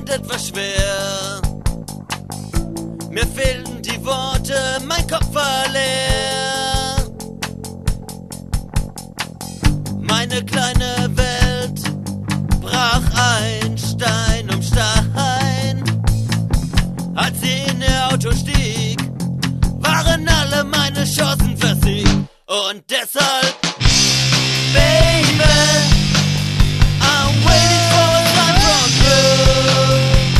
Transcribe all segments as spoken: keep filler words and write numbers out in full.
etwas schwer. Mir fehlten die Worte, mein Kopf war leer. Meine kleine Welt brach ein, Stein um Stein. Als sie in ihr Auto stieg, waren alle meine Chancen versiegt. Und deshalb, Baby, I'm waiting for a sign from you.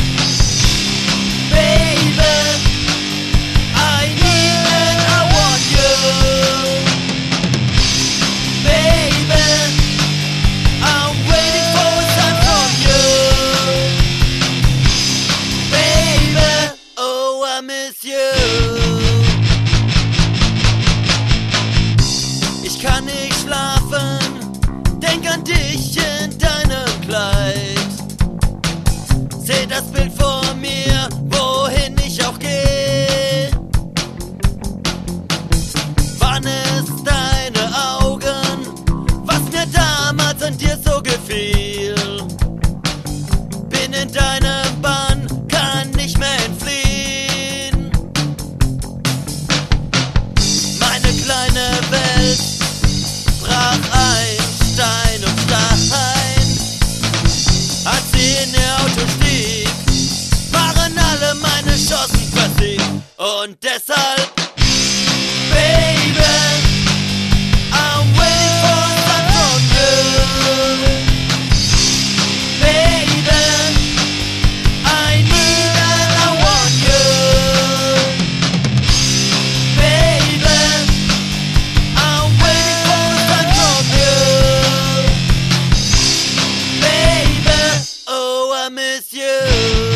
Baby, I need and I want you. Baby, I'm waiting for a sign from you. Baby, oh, I miss you. Ich kann nicht schlafen, denk an dich in deinem Kleid. Seh das Bild vor mir, wohin ich auch geh. Waren es deine Augen, was mir damals an dir so gefiel? Bin in deinem Bann, kann nicht mehr entfliehen. Meine kleine Welt brach ein, Stein um Stein. Als sie in ihr Auto stieg, waren alle meine Chancen versiegt. Und deshalb, Baby, I'm waiting for a sign from you. Baby, I need and I want you. Baby, I'm waiting for a sign from you. Baby, oh, I miss you.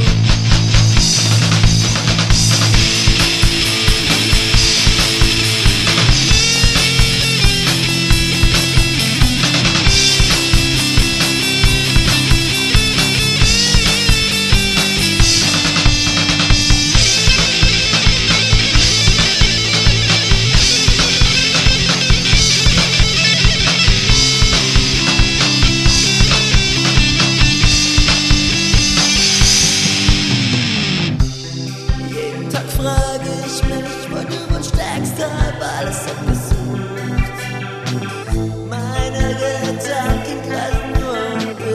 Jeden Tag frage ich mich, wo du wohl steckst, hab alles abgesucht. Meine Gedanken kreisen nur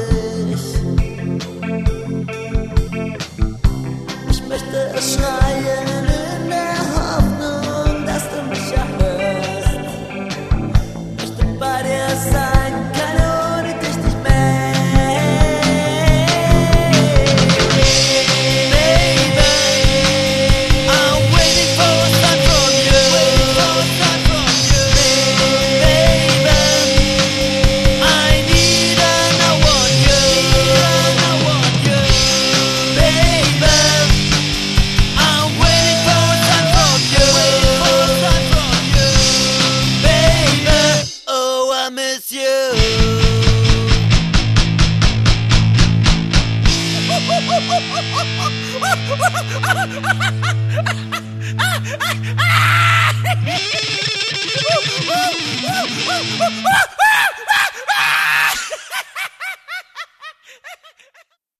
um dich. Ich möchte schreien in der Hoffnung, dass du mich erhörst. Möchte bei dir sein, keine ohne dich nicht mehr. Miss you.